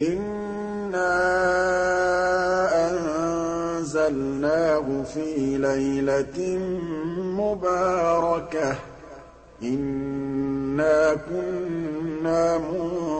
إِنَّا أَنزَلْنَاهُ فِي لَيْلَةٍ مُّبَارَكَةٍ ۚ إِنَّا كُنَّا مُنذِرِينَ